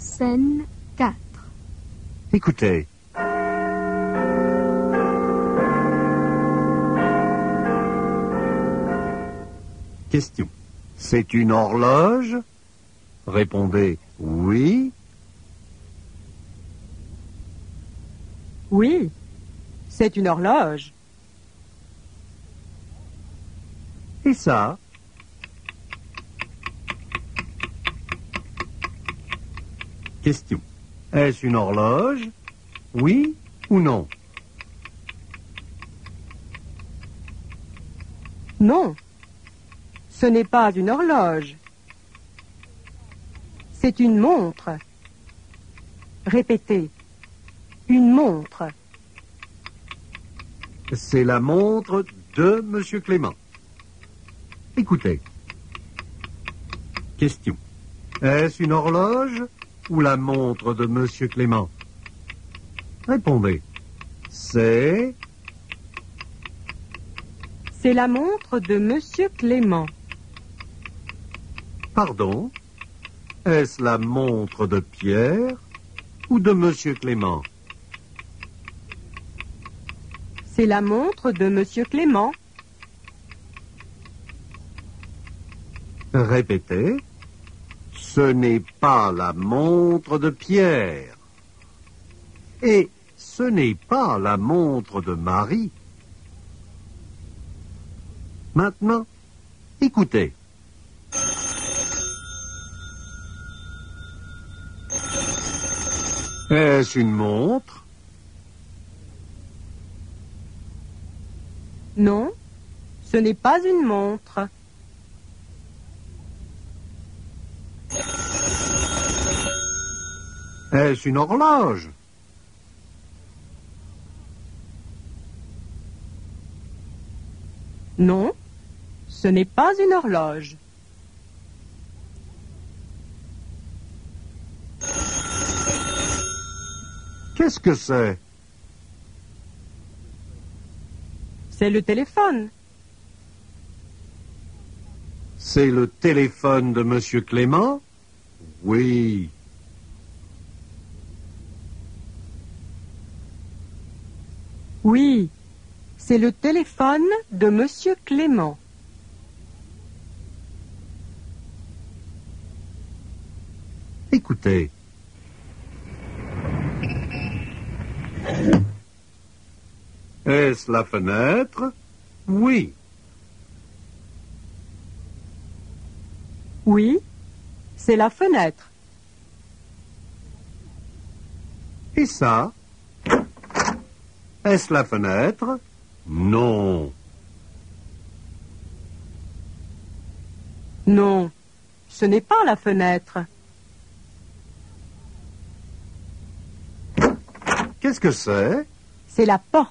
Scène 4. Écoutez. Question. C'est une horloge? Répondez oui. Oui, c'est une horloge. Et ça? Question. Est-ce une horloge? Oui ou non? Non, ce n'est pas une horloge. C'est une montre. Répétez. Une montre. C'est la montre de Monsieur Clément. Écoutez. Question. Est-ce une horloge ou la montre de Monsieur Clément? Répondez. C'est la montre de Monsieur Clément. Pardon? Est-ce la montre de Pierre ou de Monsieur Clément? C'est la montre de Monsieur Clément. Répétez. Ce n'est pas la montre de Pierre. Et ce n'est pas la montre de Marie. Maintenant, écoutez. Est-ce une montre? Non, ce n'est pas une montre. Est-ce une horloge? Non, ce n'est pas une horloge. Qu'est-ce que c'est? C'est le téléphone. C'est le téléphone de Monsieur Clément? Oui. Oui, c'est le téléphone de Monsieur Clément. Écoutez. Est-ce la fenêtre? Oui. Oui, c'est la fenêtre. Et ça? Est-ce la fenêtre? Non. Non, ce n'est pas la fenêtre. Qu'est-ce que c'est? C'est la porte.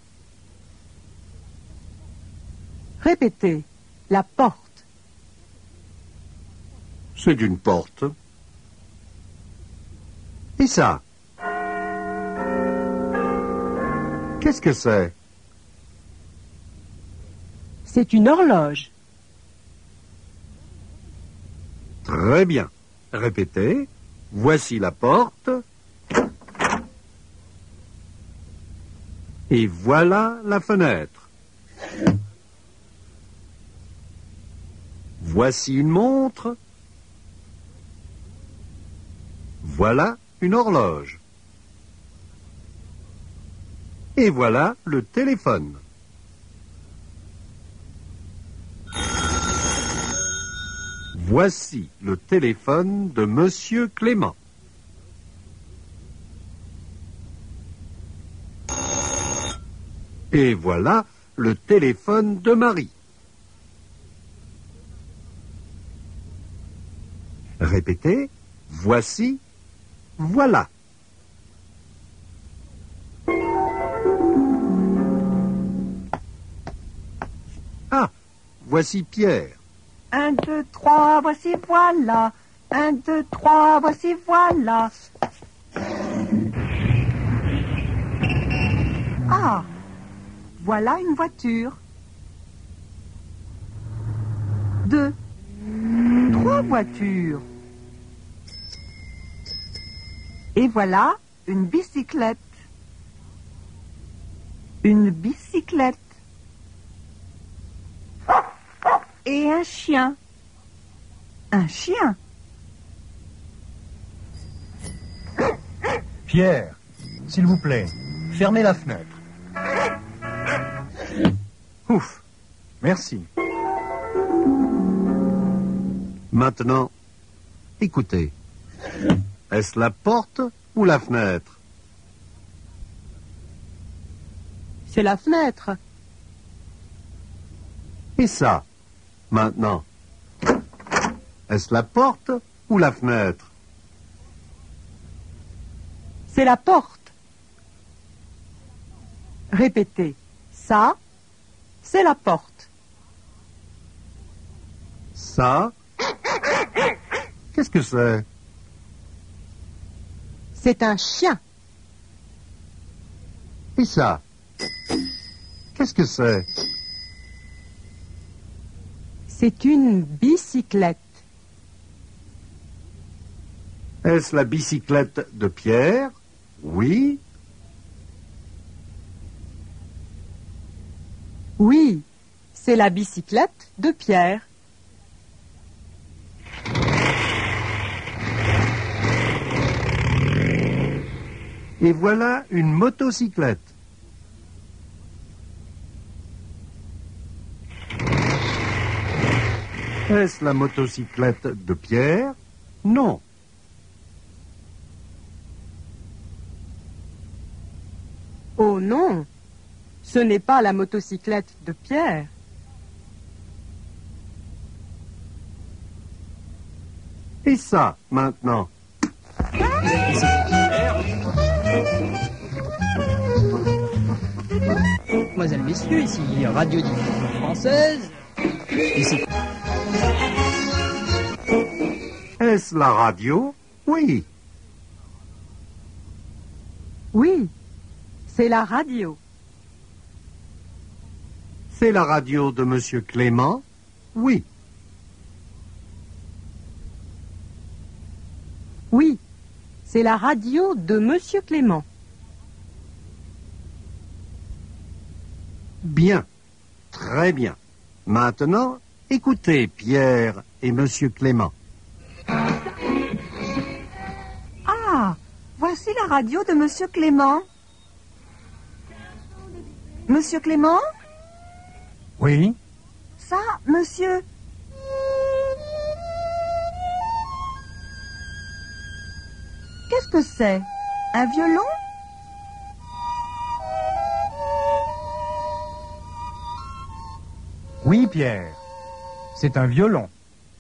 Répétez, la porte. C'est une porte. Et ça? Qu'est-ce que c'est? C'est une horloge. Très bien. Répétez. Voici la porte. Et voilà la fenêtre. Voici une montre. Voilà une horloge. Et voilà le téléphone. Voici le téléphone de Monsieur Clément. Et voilà le téléphone de Marie. Répétez. Voici. Voilà. Ah, voici Pierre. 1, 2, 3, voici voilà. 1, 2, 3, voici voilà. Ah, voilà une voiture. 2, 3 voitures. Et voilà une bicyclette. Une bicyclette. Et un chien. Un chien. Pierre, s'il vous plaît, fermez la fenêtre. Ouf, merci. Maintenant, écoutez. Est-ce la porte ou la fenêtre? C'est la fenêtre. Et ça, maintenant. Est-ce la porte ou la fenêtre? C'est la porte. Répétez. Ça, c'est la porte. Ça? Qu'est-ce que c'est? C'est un chien. Et ça? Qu'est-ce que c'est? C'est une bicyclette. Est-ce la bicyclette de Pierre? Oui. Oui, c'est la bicyclette de Pierre. Et voilà une motocyclette. Est-ce la motocyclette de Pierre? Non. Oh non, ce n'est pas la motocyclette de Pierre. Et ça, maintenant? Mesdemoiselles, messieurs, ici Radiodiffusion Française. Ici. Est-ce la radio? Oui. Oui, c'est la radio. C'est la radio de Monsieur Clément? Oui. Oui, c'est la radio de Monsieur Clément. Bien. Très bien. Maintenant, écoutez Pierre et Monsieur Clément. Ah, voici la radio de Monsieur Clément. Monsieur Clément? Oui, Ça, monsieur. Qu'est-ce que c'est? Un violon? oui, Pierre. C'est un violon.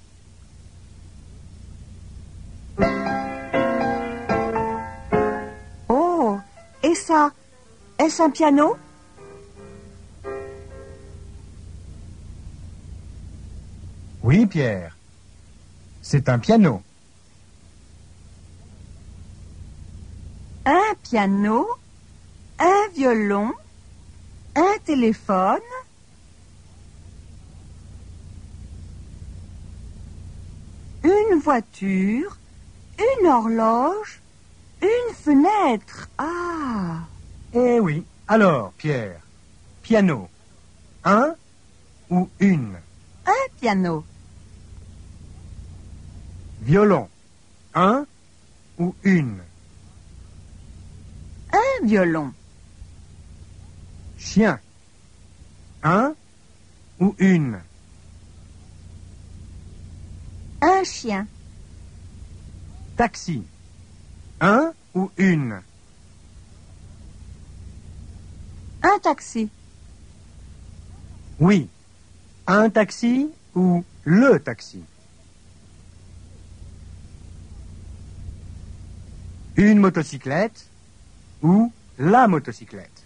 Oh, et ça, est-ce un piano? Oui, Pierre. C'est un piano. Un piano, un violon, un téléphone, une voiture, une horloge, une fenêtre. Ah! Eh oui. Alors, Pierre, piano. Un ou une? Un piano. Violon. Un ou une? Un violon. Chien. Un ou une? Un chien. Taxi. Un ou une? Un taxi. Oui. Un taxi ou le taxi? Une motocyclette ou la motocyclette?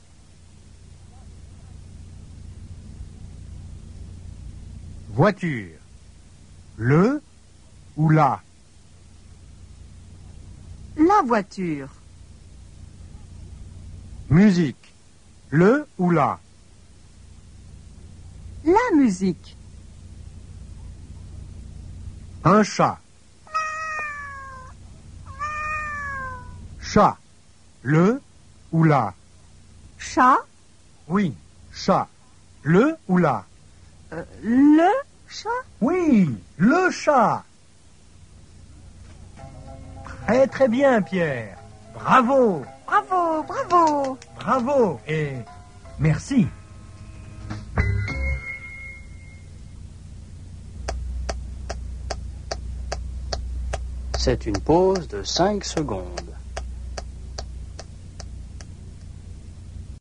Voiture. Le ou la? La voiture. Musique. Le ou la? La musique. Un chat. Chat. Le ou la? Chat. Oui, chat. Le ou la? Le chat. Oui, le chat. Très très bien, Pierre. Bravo, Bravo, bravo. bravo et merci. C'est une pause de 5 secondes.